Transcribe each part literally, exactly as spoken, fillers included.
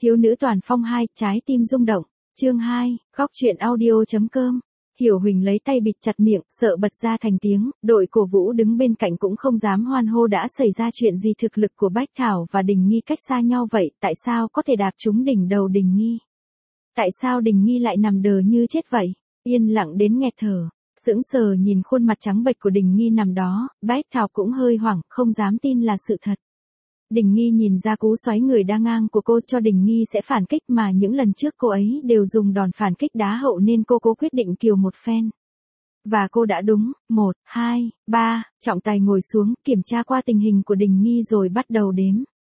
Thiếu nữ toàn phong hai, trái tim rung động. Chương hai, góc truyện audio.com. Hiểu Huỳnh lấy tay bịt chặt miệng, sợ bật ra thành tiếng, đội cổ vũ đứng bên cạnh cũng không dám hoan hô đã xảy ra chuyện gì. Thực lực của Bách Thảo và Đình Nghi cách xa nhau vậy, tại sao có thể đạp trúng đỉnh đầu Đình Nghi? Tại sao Đình Nghi lại nằm đờ như chết vậy? Yên lặng đến nghẹt thở, sững sờ nhìn khuôn mặt trắng bệch của Đình Nghi nằm đó, Bách Thảo cũng hơi hoảng, không dám tin là sự thật. Đình Nghi nhìn ra cú xoáy người đa ngang của cô cho Đình Nghi sẽ phản kích mà những lần trước cô ấy đều dùng đòn phản kích đá hậu nên cô cố quyết định kiều một phen. Và cô đã đúng, một, hai, ba, trọng tài ngồi xuống kiểm tra qua tình hình của Đình Nghi rồi bắt đầu đếm.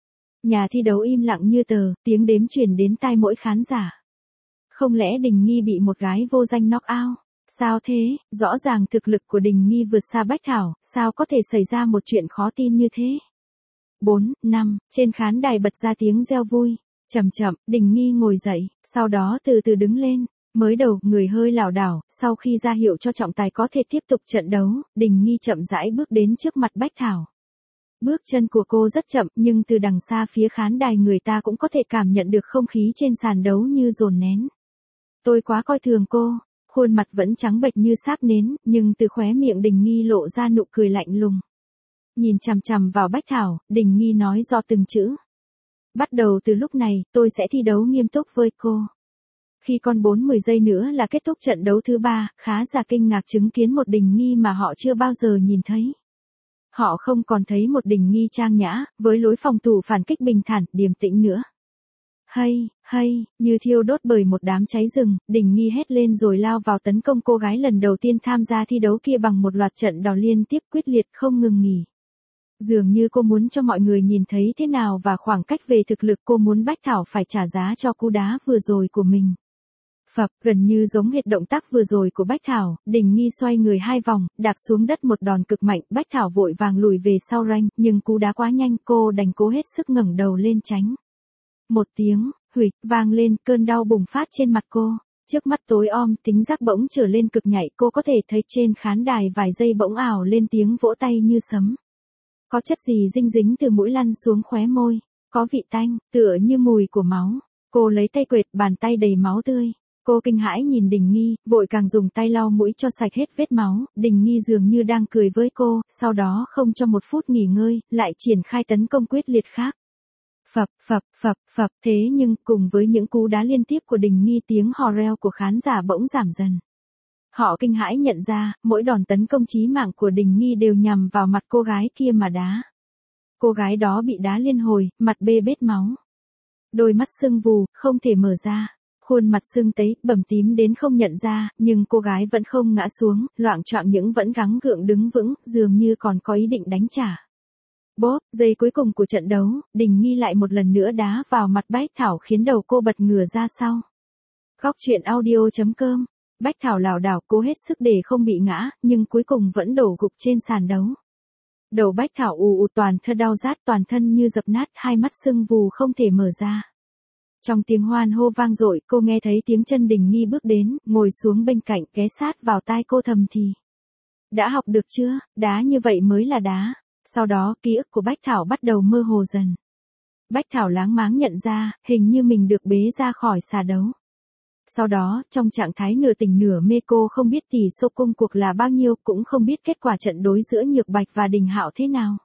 Nhà thi đấu im lặng như tờ, tiếng đếm truyền đến tai mỗi khán giả. Không lẽ Đình Nghi bị một gái vô danh knock out? Sao thế, rõ ràng thực lực của Đình Nghi vượt xa Bách Thảo, sao có thể xảy ra một chuyện khó tin như thế? bốn, năm, trên khán đài bật ra tiếng reo vui. Chậm chậm, Đình Nghi ngồi dậy, sau đó từ từ đứng lên. Mới đầu, người hơi lảo đảo, sau khi ra hiệu cho trọng tài có thể tiếp tục trận đấu, Đình Nghi chậm rãi bước đến trước mặt Bách Thảo. Bước chân của cô rất chậm, nhưng từ đằng xa phía khán đài người ta cũng có thể cảm nhận được không khí trên sàn đấu như dồn nén. Tôi quá coi thường cô, khuôn mặt vẫn trắng bệch như sáp nến, nhưng từ khóe miệng Đình Nghi lộ ra nụ cười lạnh lùng. Nhìn chằm chằm vào Bách Thảo, Đình Nghi nói rõ từng chữ. Bắt đầu từ lúc này, tôi sẽ thi đấu nghiêm túc với cô. Khi còn bốn mươi giây nữa là kết thúc trận đấu thứ ba, khá giả kinh ngạc chứng kiến một Đình Nghi mà họ chưa bao giờ nhìn thấy. Họ không còn thấy một Đình Nghi trang nhã, với lối phòng thủ phản kích bình thản, điềm tĩnh nữa. Hay, hay, như thiêu đốt bởi một đám cháy rừng, Đình Nghi hét lên rồi lao vào tấn công cô gái lần đầu tiên tham gia thi đấu kia bằng một loạt trận đòn liên tiếp quyết liệt không ngừng nghỉ. Dường như cô muốn cho mọi người nhìn thấy thế nào và khoảng cách về thực lực cô muốn Bách Thảo phải trả giá cho cú đá vừa rồi của mình. Phập, gần như giống hệt động tác vừa rồi của Bách Thảo, Đình Nghi xoay người hai vòng, đạp xuống đất một đòn cực mạnh, Bách Thảo vội vàng lùi về sau ranh, nhưng cú đá quá nhanh, cô đành cố hết sức ngẩng đầu lên tránh. Một tiếng, huỵch, vang lên, cơn đau bùng phát trên mặt cô. Trước mắt tối om, tính giác bỗng trở lên cực nhạy, cô có thể thấy trên khán đài vài giây bỗng ảo lên tiếng vỗ tay như sấm. Có chất gì dinh dính từ mũi lăn xuống khóe môi, có vị tanh, tựa như mùi của máu. Cô lấy tay quệt, bàn tay đầy máu tươi. Cô kinh hãi nhìn Đình Nghi, vội càng dùng tay lau mũi cho sạch hết vết máu. Đình Nghi dường như đang cười với cô, sau đó không cho một phút nghỉ ngơi, lại triển khai tấn công quyết liệt khác. Phập, phập, phập, phập, thế nhưng cùng với những cú đá liên tiếp của Đình Nghi, tiếng hò reo của khán giả bỗng giảm dần. Họ kinh hãi nhận ra, mỗi đòn tấn công chí mạng của Đình Nghi đều nhằm vào mặt cô gái kia mà đá. Cô gái đó bị đá liên hồi, mặt bê bết máu. Đôi mắt sưng vù, không thể mở ra. Khuôn mặt sưng tấy, bầm tím đến không nhận ra, nhưng cô gái vẫn không ngã xuống, loạng choạng những vẫn gắng gượng đứng vững, dường như còn có ý định đánh trả. Bốp, giây cuối cùng của trận đấu, Đình Nghi lại một lần nữa đá vào mặt Bách Thảo khiến đầu cô bật ngửa ra sau. Góc truyện audio.com. Bách Thảo lảo đảo cố hết sức để không bị ngã, nhưng cuối cùng vẫn đổ gục trên sàn đấu. Đầu Bách Thảo ù ù, toàn thân đau rát, toàn thân như dập nát, hai mắt sưng vù không thể mở ra. Trong tiếng hoan hô vang dội, cô nghe thấy tiếng chân Đình Nghi bước đến, ngồi xuống bên cạnh, ghé sát vào tai cô thầm thì. Đã học được chưa, đá như vậy mới là đá. Sau đó, ký ức của Bách Thảo bắt đầu mơ hồ dần. Bách Thảo láng máng nhận ra, hình như mình được bế ra khỏi xà đấu. Sau đó, trong trạng thái nửa tỉnh nửa mê, cô không biết tỷ số công cuộc là bao nhiêu, cũng không biết kết quả trận đối giữa Nhược Bạch và Đình Hạo thế nào.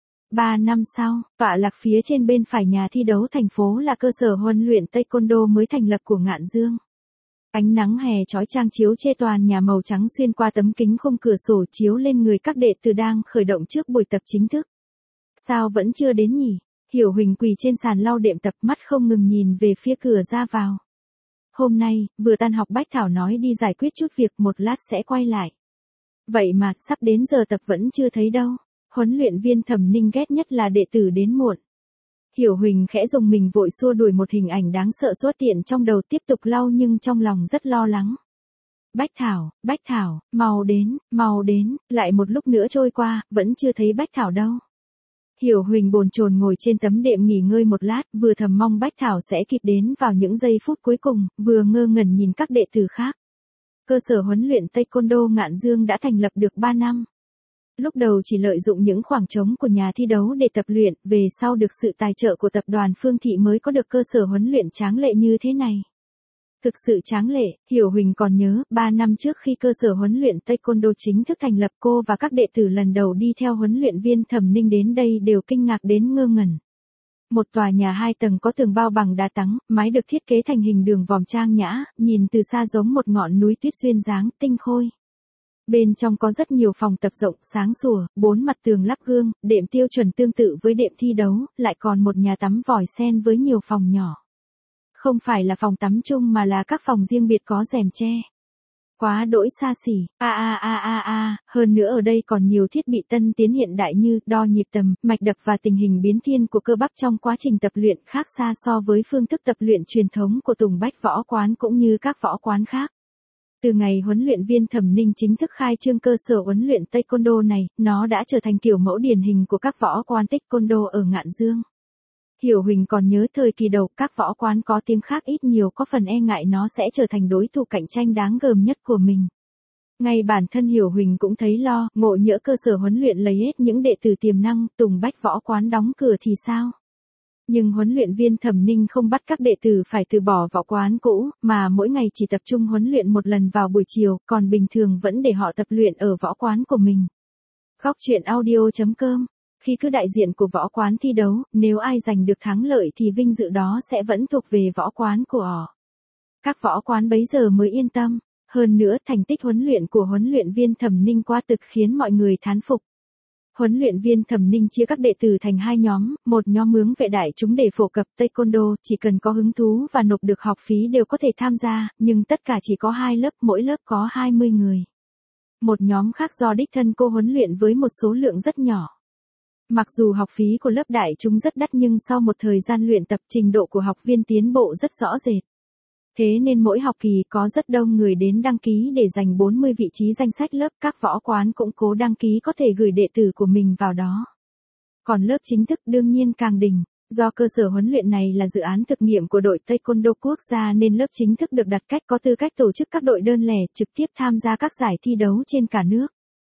Ba năm sau, tọa lạc phía trên bên phải nhà thi đấu thành phố là cơ sở huấn luyện taekwondo mới thành lập của Ngạn Dương. Ánh nắng hè chói chang chiếu chê toàn nhà màu trắng xuyên qua tấm kính khung cửa sổ chiếu lên người các đệ tử đang khởi động trước buổi tập chính thức. Sao vẫn chưa đến nhỉ? Hiểu Huỳnh quỳ trên sàn lau đệm tập, mắt không ngừng nhìn về phía cửa ra vào. Hôm nay, vừa tan học Bách Thảo nói đi giải quyết chút việc, một lát sẽ quay lại. Vậy mà, sắp đến giờ tập vẫn chưa thấy đâu. Huấn luyện viên Thẩm Ninh ghét nhất là đệ tử đến muộn. Hiểu Huỳnh khẽ dùng mình vội xua đuổi một hình ảnh đáng sợ xuất hiện trong đầu, tiếp tục lau nhưng trong lòng rất lo lắng. Bách Thảo, Bách Thảo, mau đến, mau đến, lại một lúc nữa trôi qua, vẫn chưa thấy Bách Thảo đâu. Hiểu Huỳnh bồn chồn ngồi trên tấm đệm nghỉ ngơi một lát, vừa thầm mong Bách Thảo sẽ kịp đến vào những giây phút cuối cùng, vừa ngơ ngẩn nhìn các đệ tử khác. Cơ sở huấn luyện taekwondo Ngạn Dương đã thành lập được ba năm. lúc đầu chỉ lợi dụng những khoảng trống của nhà thi đấu để tập luyện, về sau được sự tài trợ của tập đoàn Phương Thị mới có được cơ sở huấn luyện tráng lệ như thế này. Thực sự tráng lệ, Hiểu Huỳnh còn nhớ, ba năm trước khi cơ sở huấn luyện Taekwondo chính thức thành lập, cô và các đệ tử lần đầu đi theo huấn luyện viên Thẩm Ninh đến đây đều kinh ngạc đến ngơ ngẩn. Một tòa nhà hai tầng có tường bao bằng đá tắng, mái được thiết kế thành hình đường vòm trang nhã, nhìn từ xa giống một ngọn núi tuyết duyên dáng, tinh khôi. Bên trong có rất nhiều phòng tập rộng, sáng sủa, bốn mặt tường lắp gương, đệm tiêu chuẩn tương tự với đệm thi đấu, lại còn một nhà tắm vòi sen với nhiều phòng nhỏ. Không phải là phòng tắm chung mà là các phòng riêng biệt có rèm che. Quá đỗi xa xỉ, a a a a a, hơn nữa ở đây còn nhiều thiết bị tân tiến hiện đại như đo nhịp tầm, mạch đập và tình hình biến thiên của cơ bắp trong quá trình tập luyện, khác xa so với phương thức tập luyện truyền thống của Tùng Bách Võ Quán cũng như các võ quán khác. Từ ngày huấn luyện viên Thẩm Ninh chính thức khai trương cơ sở huấn luyện Taekwondo này, nó đã trở thành kiểu mẫu điển hình của các võ quán Taekwondo ở Ngạn Dương. Hiểu Huỳnh còn nhớ thời kỳ đầu, các võ quán có tiếng khác ít nhiều có phần e ngại nó sẽ trở thành đối thủ cạnh tranh đáng gờm nhất của mình. Ngay bản thân Hiểu Huỳnh cũng thấy lo, ngộ nhỡ cơ sở huấn luyện lấy hết những đệ tử tiềm năng, Tùng Bách Võ Quán đóng cửa thì sao? Nhưng huấn luyện viên Thẩm Ninh không bắt các đệ tử phải từ bỏ võ quán cũ, mà mỗi ngày chỉ tập trung huấn luyện một lần vào buổi chiều, còn bình thường vẫn để họ tập luyện ở võ quán của mình. Góc truyện audio chấm com. Khi cứ đại diện của võ quán thi đấu, nếu ai giành được thắng lợi thì vinh dự đó sẽ vẫn thuộc về võ quán của họ. Các võ quán bấy giờ mới yên tâm. Hơn nữa, thành tích huấn luyện của huấn luyện viên Thẩm Ninh quá thực khiến mọi người thán phục. Huấn luyện viên Thẩm Ninh chia các đệ tử thành hai nhóm, một nhóm hướng vệ đại chúng để phổ cập Taekwondo, chỉ cần có hứng thú và nộp được học phí đều có thể tham gia, nhưng tất cả chỉ có hai lớp, mỗi lớp có hai mươi người. Một nhóm khác do đích thân cô huấn luyện với một số lượng rất nhỏ. Mặc dù học phí của lớp đại chúng rất đắt nhưng sau một thời gian luyện tập, trình độ của học viên tiến bộ rất rõ rệt. Thế nên mỗi học kỳ có rất đông người đến đăng ký để giành bốn mươi vị trí danh sách lớp, các võ quán cũng cố đăng ký có thể gửi đệ tử của mình vào đó. Còn lớp chính thức đương nhiên càng đỉnh, do cơ sở huấn luyện này là dự án thực nghiệm của đội Taekwondo quốc gia nên lớp chính thức được đặt cách có tư cách tổ chức các đội đơn lẻ trực tiếp tham gia các giải thi đấu trên cả nước.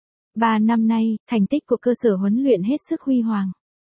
Ba năm nay, thành tích của cơ sở huấn luyện hết sức huy hoàng.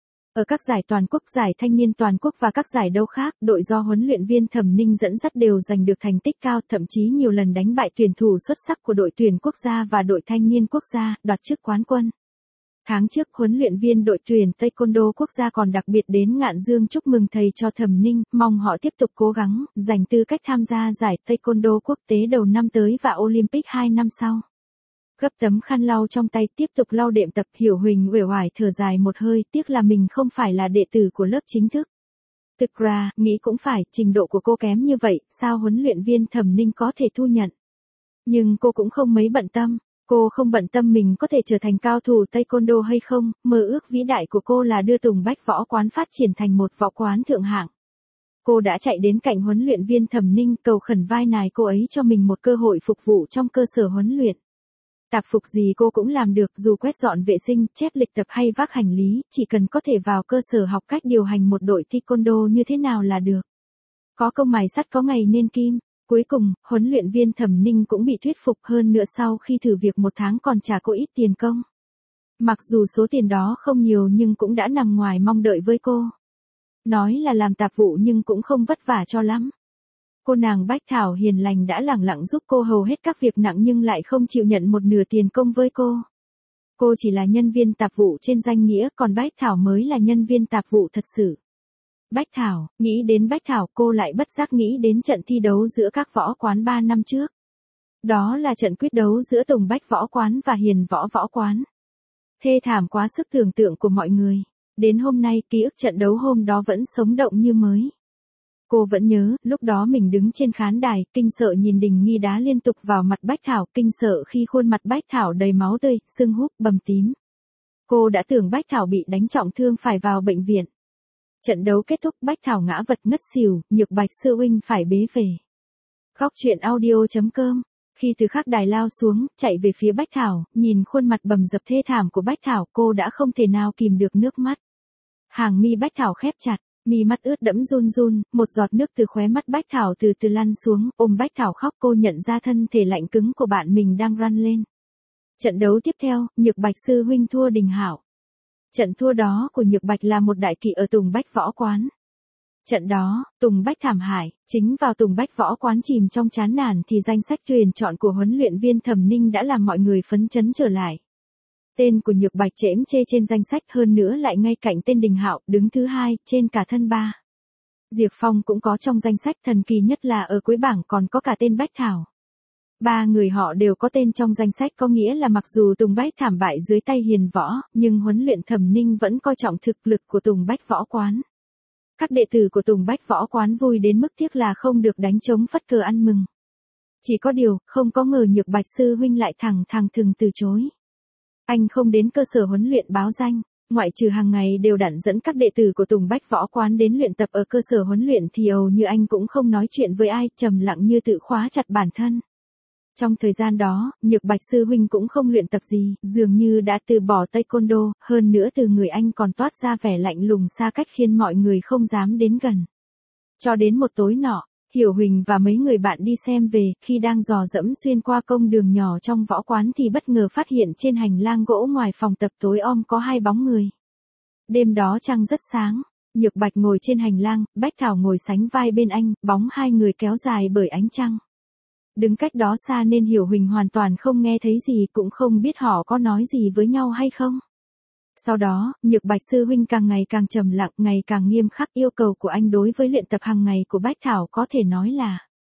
Ở các giải toàn quốc, giải thanh niên toàn quốc và các giải đấu khác, đội do huấn luyện viên Thẩm Ninh dẫn dắt đều giành được thành tích cao, thậm chí nhiều lần đánh bại tuyển thủ xuất sắc của đội tuyển quốc gia và đội thanh niên quốc gia, đoạt chức quán quân. Tháng trước, huấn luyện viên đội tuyển Taekwondo quốc gia còn đặc biệt đến Ngạn Dương chúc mừng thầy cho Thẩm Ninh, mong họ tiếp tục cố gắng, giành tư cách tham gia giải Taekwondo quốc tế đầu năm tới và Olympic hai năm sau. Gấp tấm khăn lau trong tay tiếp tục lau đệm tập, Hiểu Huỳnh uể oải thở dài một hơi, tiếc là mình không phải là đệ tử của lớp chính thức. Thực ra, nghĩ cũng phải, trình độ của cô kém như vậy, sao huấn luyện viên Thẩm Ninh có thể thu nhận. Nhưng cô cũng không mấy bận tâm, cô không bận tâm mình có thể trở thành cao thủ Taekwondo hay không, mơ ước vĩ đại của cô là đưa Tùng Bách Võ Quán phát triển thành một võ quán thượng hạng. Cô đã chạy đến cạnh huấn luyện viên Thẩm Ninh cầu khẩn vai nài cô ấy cho mình một cơ hội phục vụ trong cơ sở huấn luyện. Tạp phục gì cô cũng làm được, dù quét dọn vệ sinh, chép lịch tập hay vác hành lý, chỉ cần có thể vào cơ sở học cách điều hành một đội Taekwondo như thế nào là được. Có công mài sắt có ngày nên kim. Cuối cùng, huấn luyện viên Thẩm Ninh cũng bị thuyết phục, hơn nữa sau khi thử việc một tháng còn trả cô ít tiền công. Mặc dù số tiền đó không nhiều nhưng cũng đã nằm ngoài mong đợi với cô. Nói là làm tạp vụ nhưng cũng không vất vả cho lắm. Cô nàng Bách Thảo hiền lành đã lẳng lặng giúp cô hầu hết các việc nặng nhưng lại không chịu nhận một nửa tiền công với cô. Cô chỉ là nhân viên tạp vụ trên danh nghĩa, còn Bách Thảo mới là nhân viên tạp vụ thật sự. Bách Thảo, nghĩ đến Bách Thảo cô lại bất giác nghĩ đến trận thi đấu giữa các võ quán ba năm trước. Đó là trận quyết đấu giữa Tùng Bách Võ Quán và Hiền Võ Võ Quán. Thê thảm quá sức tưởng tượng của mọi người. Đến hôm nay ký ức trận đấu hôm đó vẫn sống động như mới. Cô vẫn nhớ, lúc đó mình đứng trên khán đài, kinh sợ nhìn Đình Nghi đá liên tục vào mặt Bách Thảo, kinh sợ khi khuôn mặt Bách Thảo đầy máu tươi, sưng húp, bầm tím. Cô đã tưởng Bách Thảo bị đánh trọng thương phải vào bệnh viện. Trận đấu kết thúc, Bách Thảo ngã vật ngất xỉu, Nhược Bạch sư huynh phải bế về. Góc truyện audio chấm com. Khi từ khắc đài lao xuống, chạy về phía Bách Thảo, nhìn khuôn mặt bầm dập thê thảm của Bách Thảo, cô đã không thể nào kìm được nước mắt. Hàng mi Bách Thảo khép chặt, mi mắt ướt đẫm run run, một giọt nước từ khóe mắt Bách Thảo từ từ lăn xuống, ôm Bách Thảo khóc, cô nhận ra thân thể lạnh cứng của bạn mình đang run lên. Trận đấu tiếp theo, Nhược Bạch sư huynh thua Đình Hạo. Trận thua đó của Nhược Bạch là một đại kỵ ở Tùng Bách Võ Quán. Trận đó, Tùng Bách thảm hại, chính vào Tùng Bách Võ Quán chìm trong chán nản thì danh sách tuyển chọn của huấn luyện viên Thẩm Ninh đã làm mọi người phấn chấn trở lại. Tên của Nhược Bạch chễm chê trên danh sách, hơn nữa lại ngay cạnh tên Đình Hạo, đứng thứ hai, trên cả thân ba. Diệp Phong cũng có trong danh sách, thần kỳ nhất là ở cuối bảng còn có cả tên Bách Thảo. Ba người họ đều có tên trong danh sách, có nghĩa là mặc dù Tùng Bách thảm bại dưới tay Hiền Võ, nhưng huấn luyện Thẩm Ninh vẫn coi trọng thực lực của Tùng Bách Võ Quán. Các đệ tử của Tùng Bách Võ Quán vui đến mức tiếc là không được đánh trống phất cờ ăn mừng. Chỉ có điều, không có ngờ Nhược Bạch sư huynh lại thẳng thừng thừng từ chối. Anh không đến cơ sở huấn luyện báo danh, ngoại trừ hàng ngày đều đặn dẫn các đệ tử của Tùng Bách Võ Quán đến luyện tập ở cơ sở huấn luyện thì hầu như anh cũng không nói chuyện với ai, trầm lặng như tự khóa chặt bản thân. Trong thời gian đó, Nhược Bạch sư huynh cũng không luyện tập gì, dường như đã từ bỏ taekwondo, hơn nữa từ người anh còn toát ra vẻ lạnh lùng xa cách khiến mọi người không dám đến gần. Cho đến một tối nọ, Hiểu Huỳnh và mấy người bạn đi xem về, khi đang dò dẫm xuyên qua công đường nhỏ trong võ quán thì bất ngờ phát hiện trên hành lang gỗ ngoài phòng tập tối om có hai bóng người. Đêm đó trăng rất sáng, Nhược Bạch ngồi trên hành lang, Bách Thảo ngồi sánh vai bên anh, bóng hai người kéo dài bởi ánh trăng. Đứng cách đó xa nên Hiểu Huỳnh hoàn toàn không nghe thấy gì, cũng không biết họ có nói gì với nhau hay không. Sau đó, Nhược Bạch sư huynh càng ngày càng trầm lặng, ngày càng nghiêm khắc, yêu cầu của anh đối với luyện tập hàng ngày của Bách Thảo có thể nói là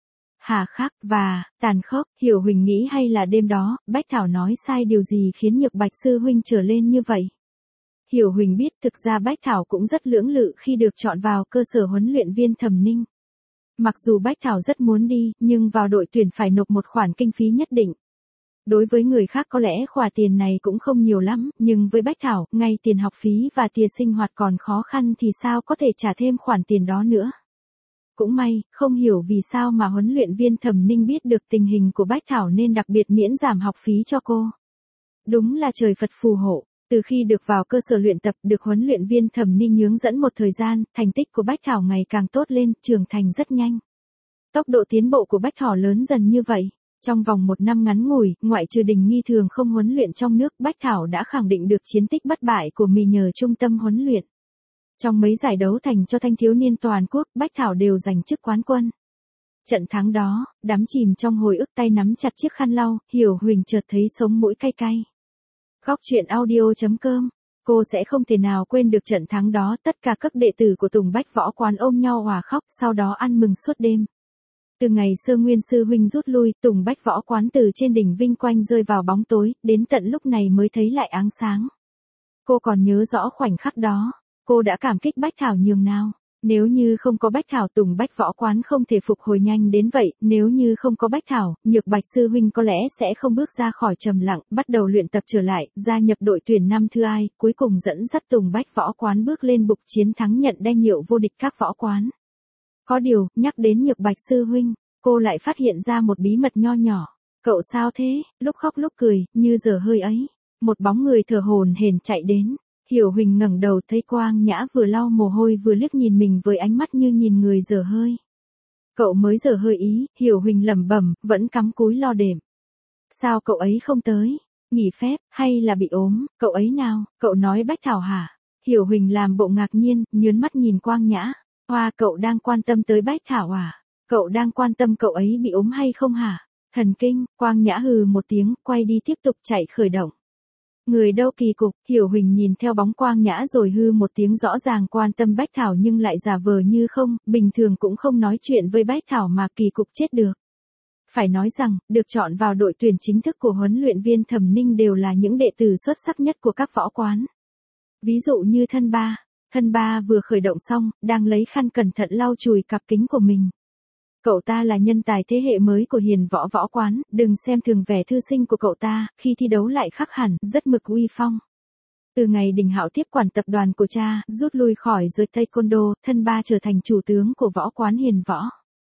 hà khắc và tàn khốc. Hiểu Huỳnh nghĩ hay là đêm đó, Bách Thảo nói sai điều gì khiến Nhược Bạch sư huynh trở lên như vậy. Hiểu Huỳnh biết thực ra Bách Thảo cũng rất lưỡng lự khi được chọn vào cơ sở huấn luyện viên Thẩm Ninh. Mặc dù Bách Thảo rất muốn đi, nhưng vào đội tuyển phải nộp một khoản kinh phí nhất định. Đối với người khác có lẽ khoản tiền này cũng không nhiều lắm, nhưng với Bách Thảo, ngay tiền học phí và tiền sinh hoạt còn khó khăn thì sao có thể trả thêm khoản tiền đó nữa. Cũng may, không hiểu vì sao mà huấn luyện viên Thẩm Ninh biết được tình hình của Bách Thảo nên đặc biệt miễn giảm học phí cho cô. Đúng là trời Phật phù hộ. Từ khi được vào cơ sở luyện tập, được huấn luyện viên Thẩm Ninh hướng dẫn một thời gian, thành tích của Bách Thảo ngày càng tốt lên, trưởng thành rất nhanh. Tốc độ tiến bộ của Bách Thảo lớn dần như vậy. Trong vòng một năm ngắn ngủi, ngoại trừ Đình Nghi thường không huấn luyện trong nước, Bách Thảo đã khẳng định được chiến tích bất bại của mình nhờ trung tâm huấn luyện. Trong mấy giải đấu thành cho thanh thiếu niên toàn quốc, Bách Thảo đều giành chức quán quân. Trận thắng đó, đắm chìm trong hồi ức, tay nắm chặt chiếc khăn lau, Hiểu Huỳnh chợt thấy sống mũi cay cay. Góc truyện audio chấm com, cô sẽ không thể nào quên được trận thắng đó, tất cả các đệ tử của Tùng Bách Võ Quán ôm nhau hòa khóc, sau đó ăn mừng suốt đêm. Từ ngày Sơ Nguyên sư huynh rút lui, Tùng Bách Võ Quán từ trên đỉnh vinh quang rơi vào bóng tối, đến tận lúc này mới thấy lại áng sáng. Cô còn nhớ rõ khoảnh khắc đó, cô đã cảm kích Bách Thảo nhường nào. Nếu như không có Bách Thảo, Tùng Bách Võ Quán không thể phục hồi nhanh đến vậy, nếu như không có Bách Thảo, Nhược Bạch sư huynh có lẽ sẽ không bước ra khỏi trầm lặng, bắt đầu luyện tập trở lại, gia nhập đội tuyển năm thứ hai, cuối cùng dẫn dắt Tùng Bách Võ Quán bước lên bục chiến thắng, nhận danh hiệu vô địch các võ quán. Có điều, nhắc đến Nhược Bạch sư huynh, cô lại phát hiện ra một bí mật nho nhỏ. Cậu sao thế? Lúc khóc lúc cười, như giờ hơi ấy. Một bóng người thở hổn hển chạy đến. Hiểu Huỳnh ngẩng đầu thấy Quang Nhã vừa lau mồ hôi vừa liếc nhìn mình với ánh mắt như nhìn người dở hơi. Cậu mới dở hơi ý, Hiểu Huỳnh lẩm bẩm, vẫn cắm cúi lo đệm. Sao cậu ấy không tới? Nghỉ phép, hay là bị ốm? Cậu ấy nào? Cậu nói Bách Thảo hả? Hiểu Huỳnh làm bộ ngạc nhiên, nhớn mắt nhìn Quang Nhã. Hoa, cậu đang quan tâm tới Bách Thảo à? Cậu đang quan tâm cậu ấy bị ốm hay không hả? Thần kinh. Quang Nhã hừ một tiếng, quay đi tiếp tục chạy khởi động. Người đâu kỳ cục. Hiểu Huỳnh nhìn theo bóng Quang Nhã rồi hư một tiếng, rõ ràng quan tâm Bách Thảo nhưng lại giả vờ như không, bình thường cũng không nói chuyện với Bách Thảo mà kỳ cục chết được. Phải nói rằng, được chọn vào đội tuyển chính thức của huấn luyện viên Thẩm Ninh đều là những đệ tử xuất sắc nhất của các võ quán. Ví dụ như thân ba. Thân ba vừa khởi động xong, đang lấy khăn cẩn thận lau chùi cặp kính của mình. Cậu ta là nhân tài thế hệ mới của Hiền Võ Võ Quán, đừng xem thường vẻ thư sinh của cậu ta, khi thi đấu lại khác hẳn, rất mực uy phong. Từ ngày Đình Hạo tiếp quản tập đoàn của cha, rút lui khỏi giới taekwondo, thân ba trở thành chủ tướng của võ quán Hiền Võ.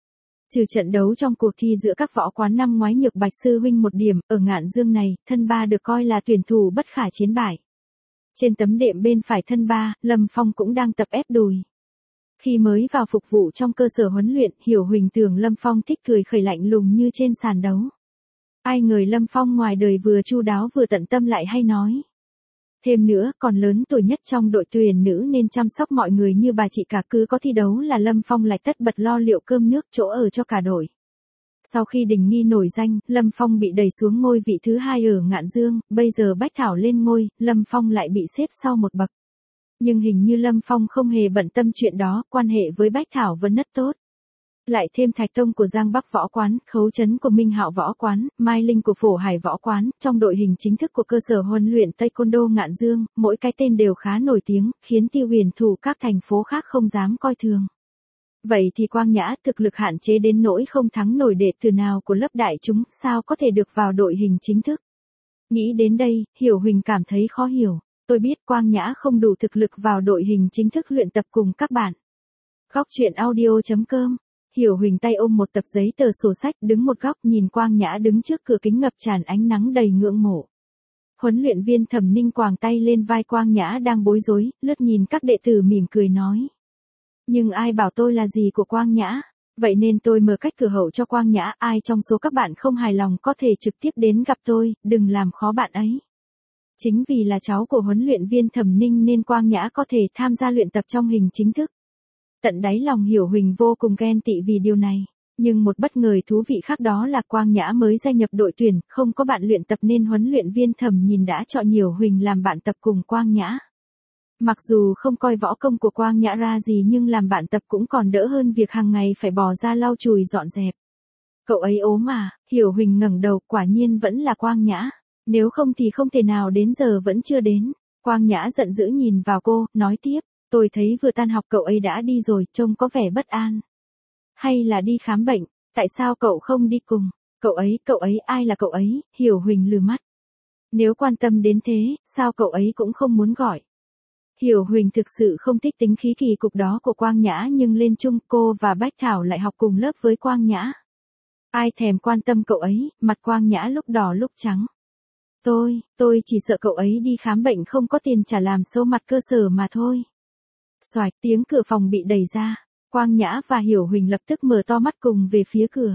Trừ trận đấu trong cuộc thi giữa các võ quán năm ngoái, Nhược Bạch sư huynh một điểm, ở Ngạn Dương này, thân ba được coi là tuyển thủ bất khả chiến bại. Trên tấm đệm bên phải thân ba, Lâm Phong cũng đang tập ép đùi. Khi mới vào phục vụ trong cơ sở huấn luyện, Hiểu Huỳnh tưởng Lâm Phong thích cười khởi lạnh lùng như trên sàn đấu. Ai ngờ Lâm Phong ngoài đời vừa chu đáo vừa tận tâm lại hay nói. Thêm nữa, còn lớn tuổi nhất trong đội tuyển nữ nên chăm sóc mọi người như bà chị cả, cứ có thi đấu là Lâm Phong lại tất bật lo liệu cơm nước chỗ ở cho cả đội. Sau khi Đình Nghi nổi danh, Lâm Phong bị đẩy xuống ngôi vị thứ hai ở Ngạn Dương, bây giờ Bách Thảo lên ngôi, Lâm Phong lại bị xếp sau một bậc. Nhưng hình như Lâm Phong không hề bận tâm chuyện đó, quan hệ với Bách Thảo vẫn rất tốt. Lại thêm Thạch Tông của Giang Bắc Võ Quán, Khấu Trấn của Minh Hạo Võ Quán, Mai Linh của Phổ Hải Võ Quán, trong đội hình chính thức của cơ sở huấn luyện Taekwondo Ngạn Dương, mỗi cái tên đều khá nổi tiếng, khiến tiêu huyền thủ các thành phố khác không dám coi thường. Vậy thì Quang Nhã thực lực hạn chế đến nỗi không thắng nổi đệ tử nào của lớp đại chúng, sao có thể được vào đội hình chính thức? Nghĩ đến đây, Hiểu Huỳnh cảm thấy khó hiểu. Tôi biết Quang Nhã không đủ thực lực vào đội hình chính thức luyện tập cùng các bạn. Góc truyện audio chấm com. Hiểu Huỳnh tay ôm một tập giấy tờ sổ sách, đứng một góc nhìn Quang Nhã đứng trước cửa kính ngập tràn ánh nắng đầy ngưỡng mộ. Huấn luyện viên Thẩm Ninh quàng tay lên vai Quang Nhã đang bối rối, lướt nhìn các đệ tử mỉm cười nói. Nhưng ai bảo tôi là gì của Quang Nhã, vậy nên tôi mở cách cửa hậu cho Quang Nhã, ai trong số các bạn không hài lòng có thể trực tiếp đến gặp tôi, đừng làm khó bạn ấy. Chính vì là cháu của huấn luyện viên Thẩm Ninh nên Quang Nhã có thể tham gia luyện tập trong hình chính thức. Tận đáy lòng Hiểu Huỳnh vô cùng ghen tị vì điều này, nhưng một bất ngờ thú vị khác đó là Quang Nhã mới gia nhập đội tuyển, không có bạn luyện tập nên huấn luyện viên Thẩm nhìn đã chọn Hiểu Huỳnh làm bạn tập cùng Quang Nhã. Mặc dù không coi võ công của Quang Nhã ra gì nhưng làm bạn tập cũng còn đỡ hơn việc hàng ngày phải bỏ ra lau chùi dọn dẹp. Cậu ấy ốm à? Hiểu Huỳnh ngẩng đầu, quả nhiên vẫn là Quang Nhã. Nếu không thì không thể nào đến giờ vẫn chưa đến. Quang Nhã giận dữ nhìn vào cô, nói tiếp, tôi thấy vừa tan học cậu ấy đã đi rồi, trông có vẻ bất an. Hay là đi khám bệnh, tại sao cậu không đi cùng? Cậu ấy, cậu ấy, ai là cậu ấy? Hiểu Huỳnh lừ mắt. Nếu quan tâm đến thế, sao cậu ấy cũng không muốn gọi? Hiểu Huỳnh thực sự không thích tính khí kỳ cục đó của Quang Nhã nhưng lên chung cô và Bách Thảo lại học cùng lớp với Quang Nhã. Ai thèm quan tâm cậu ấy, mặt Quang Nhã lúc đỏ lúc trắng. Tôi, tôi chỉ sợ cậu ấy đi khám bệnh không có tiền trả làm sâu mặt cơ sở mà thôi. Xoạch, tiếng cửa phòng bị đẩy ra. Quang Nhã và Hiểu Huỳnh lập tức mở to mắt cùng về phía cửa.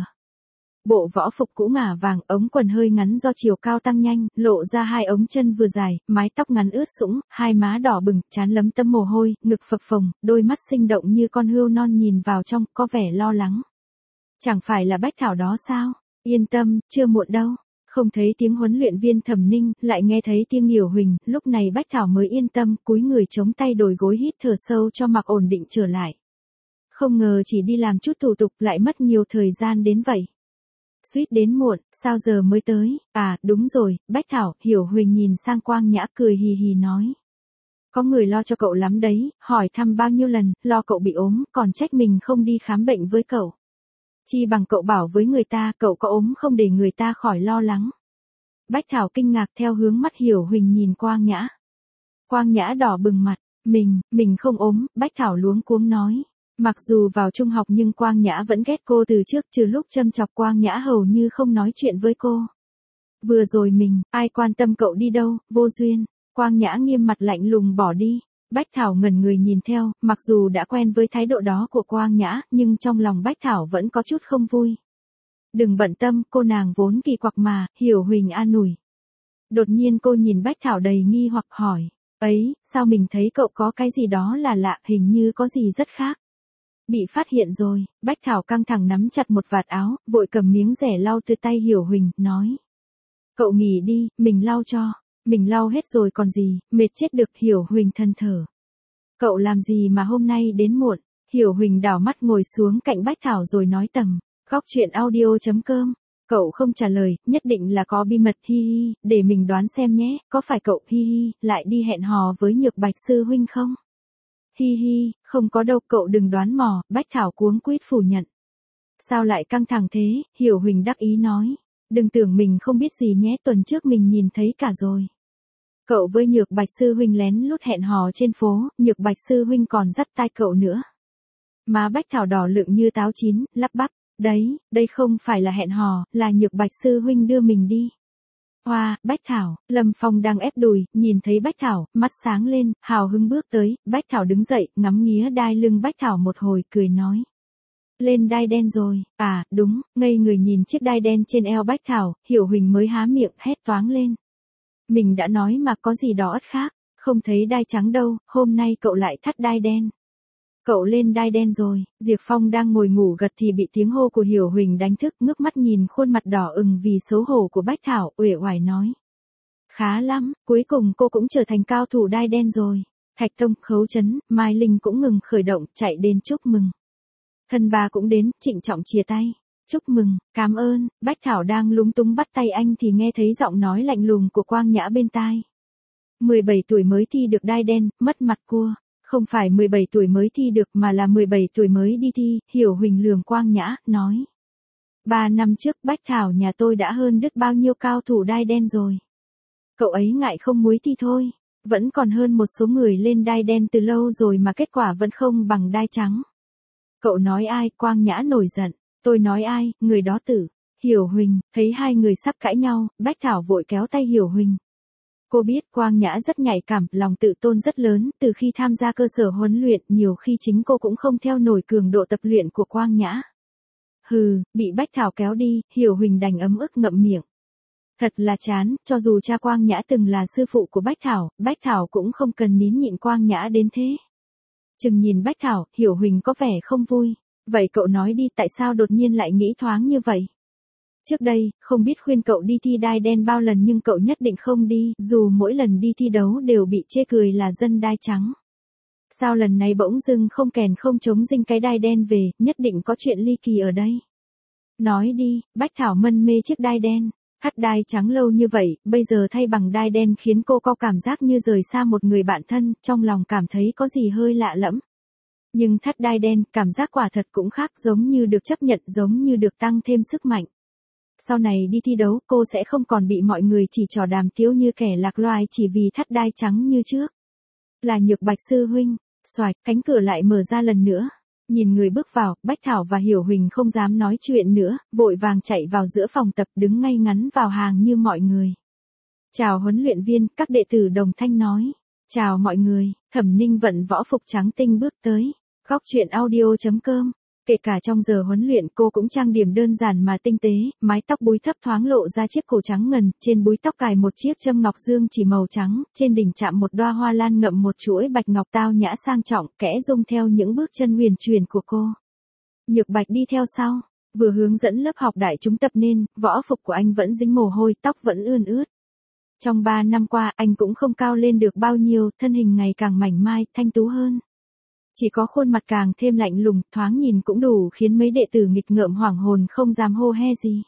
Bộ võ phục cũ ngả vàng, ống quần hơi ngắn do chiều cao tăng nhanh, lộ ra hai ống chân vừa dài, mái tóc ngắn ướt sũng, hai má đỏ bừng, trán lấm tấm mồ hôi, ngực phập phồng, đôi mắt sinh động như con hươu non nhìn vào trong, có vẻ lo lắng. Chẳng phải là Bách Thảo đó sao? Yên tâm, chưa muộn đâu. Không thấy tiếng huấn luyện viên Thẩm Ninh, lại nghe thấy tiếng Hiểu Huỳnh, lúc này Bách Thảo mới yên tâm, cúi người chống tay đồi gối hít thở sâu cho mặc ổn định trở lại. Không ngờ chỉ đi làm chút thủ tục lại mất nhiều thời gian đến vậy. Suýt đến muộn, sao giờ mới tới? À, đúng rồi, Bách Thảo. Hiểu Huỳnh nhìn sang Quang Nhã cười hì hì nói. Có người lo cho cậu lắm đấy, hỏi thăm bao nhiêu lần, lo cậu bị ốm, còn trách mình không đi khám bệnh với cậu. Chi bằng cậu bảo với người ta cậu có ốm không để người ta khỏi lo lắng. Bách Thảo kinh ngạc theo hướng mắt Hiểu Huỳnh nhìn Quang Nhã. Quang Nhã đỏ bừng mặt, mình, mình không ốm, Bách Thảo luống cuống nói. Mặc dù vào trung học nhưng Quang Nhã vẫn ghét cô từ trước, trừ lúc châm chọc Quang Nhã hầu như không nói chuyện với cô. Vừa rồi mình, ai quan tâm cậu đi đâu, vô duyên. Quang Nhã nghiêm mặt lạnh lùng bỏ đi. Bách Thảo ngẩn người nhìn theo, mặc dù đã quen với thái độ đó của Quang Nhã, nhưng trong lòng Bách Thảo vẫn có chút không vui. Đừng bận tâm, cô nàng vốn kỳ quặc mà, Hiểu Huỳnh an ủi. Đột nhiên cô nhìn Bách Thảo đầy nghi hoặc hỏi, ấy, sao mình thấy cậu có cái gì đó là lạ, hình như có gì rất khác. Bị phát hiện rồi, Bách Thảo căng thẳng nắm chặt một vạt áo, vội cầm miếng rẻ lau từ tay Hiểu Huỳnh, nói. Cậu nghỉ đi, mình lau cho. Mình lau hết rồi còn gì, mệt chết được. Hiểu Huỳnh than thở. Cậu làm gì mà hôm nay đến muộn? Hiểu Huỳnh đảo mắt ngồi xuống cạnh Bách Thảo rồi nói tầm. Góc truyện audio chấm com. Cậu không trả lời, nhất định là có bí mật. Hi hi, để mình đoán xem nhé, có phải cậu hi hi lại đi hẹn hò với Nhược Bạch sư huynh không? Hi hi, không có đâu, cậu đừng đoán mò. Bách Thảo cuống quýt phủ nhận. Sao lại căng thẳng thế? Hiểu Huỳnh đắc ý nói. Đừng tưởng mình không biết gì nhé, tuần trước mình nhìn thấy cả rồi. Cậu với Nhược Bạch sư huynh lén lút hẹn hò trên phố, Nhược Bạch sư huynh còn dắt tay cậu nữa. Má Bách Thảo đỏ lựng như táo chín, lắp bắp, đấy, đây không phải là hẹn hò, là Nhược Bạch sư huynh đưa mình đi. Hoa, Bách Thảo, Lâm Phong đang ép đùi, nhìn thấy Bách Thảo, mắt sáng lên, hào hứng bước tới, Bách Thảo đứng dậy, ngắm nghía đai lưng Bách Thảo một hồi, cười nói. Lên đai đen rồi, à, đúng, ngây người nhìn chiếc đai đen trên eo Bách Thảo, Hiểu Huỳnh mới há miệng hét toáng lên. Mình đã nói mà có gì đó ất khác, không thấy đai trắng đâu, hôm nay cậu lại thắt đai đen. Cậu lên đai đen rồi, Diệp Phong đang ngồi ngủ gật thì bị tiếng hô của Hiểu Huỳnh đánh thức, ngước mắt nhìn khuôn mặt đỏ ửng vì xấu hổ của Bách Thảo, uể oải nói. Khá lắm, cuối cùng cô cũng trở thành cao thủ đai đen rồi. Thạch Tông, Khấu Trấn, Mai Linh cũng ngừng khởi động, chạy đến chúc mừng. Thân bà cũng đến, trịnh trọng chia tay. Chúc mừng, cảm ơn, Bách Thảo đang lúng túng bắt tay anh thì nghe thấy giọng nói lạnh lùng của Quang Nhã bên tai. mười bảy tuổi mới thi được đai đen, mất mặt cua. Không phải mười bảy tuổi mới thi được mà là mười bảy tuổi mới đi thi, Hiểu Huỳnh lườm Quang Nhã, nói. Ba năm trước Bách Thảo nhà tôi đã hơn đứt bao nhiêu cao thủ đai đen rồi. Cậu ấy ngại không muối thi thôi, vẫn còn hơn một số người lên đai đen từ lâu rồi mà kết quả vẫn không bằng đai trắng. Cậu nói ai? Quang Nhã nổi giận. Tôi nói ai? Người đó tử. Hiểu Huỳnh, thấy hai người sắp cãi nhau, Bách Thảo vội kéo tay Hiểu Huỳnh. Cô biết Quang Nhã rất nhạy cảm, lòng tự tôn rất lớn, từ khi tham gia cơ sở huấn luyện, nhiều khi chính cô cũng không theo nổi cường độ tập luyện của Quang Nhã. Hừ, bị Bách Thảo kéo đi, Hiểu Huỳnh đành ấm ức ngậm miệng. Thật là chán, cho dù cha Quang Nhã từng là sư phụ của Bách Thảo, Bách Thảo cũng không cần nín nhịn Quang Nhã đến thế. Chừng nhìn Bách Thảo, Hiểu Huỳnh có vẻ không vui. Vậy cậu nói đi, tại sao đột nhiên lại nghĩ thoáng như vậy? Trước đây, không biết khuyên cậu đi thi đai đen bao lần nhưng cậu nhất định không đi, dù mỗi lần đi thi đấu đều bị chê cười là dân đai trắng. Sao lần này bỗng dưng không kèn không chống dinh cái đai đen về, nhất định có chuyện ly kỳ ở đây. Nói đi, Bách Thảo mân mê chiếc đai đen. Thắt đai trắng lâu như vậy, bây giờ thay bằng đai đen khiến cô có cảm giác như rời xa một người bạn thân, trong lòng cảm thấy có gì hơi lạ lẫm. Nhưng thắt đai đen, cảm giác quả thật cũng khác, giống như được chấp nhận, giống như được tăng thêm sức mạnh. Sau này đi thi đấu, cô sẽ không còn bị mọi người chỉ trò đàm tiếu như kẻ lạc loài chỉ vì thắt đai trắng như trước. Là Nhược Bạch sư huynh. Xoạch, cánh cửa lại mở ra lần nữa. Nhìn người bước vào, Bách Thảo và Hiểu Huỳnh không dám nói chuyện nữa, vội vàng chạy vào giữa phòng tập đứng ngay ngắn vào hàng như mọi người. Chào huấn luyện viên, các đệ tử đồng thanh nói. Chào mọi người, Thẩm Ninh vận võ phục trắng tinh bước tới. Góc truyện audio chấm com. Kể cả trong giờ huấn luyện cô cũng trang điểm đơn giản mà tinh tế, mái tóc búi thấp thoáng lộ ra chiếc cổ trắng ngần, trên búi tóc cài một chiếc châm ngọc dương chỉ màu trắng, trên đỉnh chạm một đóa hoa lan ngậm một chuỗi bạch ngọc tao nhã sang trọng, kẽ rung theo những bước chân huyền chuyển của cô. Nhược Bạch đi theo sau, vừa hướng dẫn lớp học đại chúng tập nên, võ phục của anh vẫn dính mồ hôi, tóc vẫn ươn ướt. Trong ba năm qua, anh cũng không cao lên được bao nhiêu, thân hình ngày càng mảnh mai, thanh tú hơn. Chỉ có khuôn mặt càng thêm lạnh lùng, thoáng nhìn cũng đủ khiến mấy đệ tử nghịch ngợm hoảng hồn không dám hô he gì.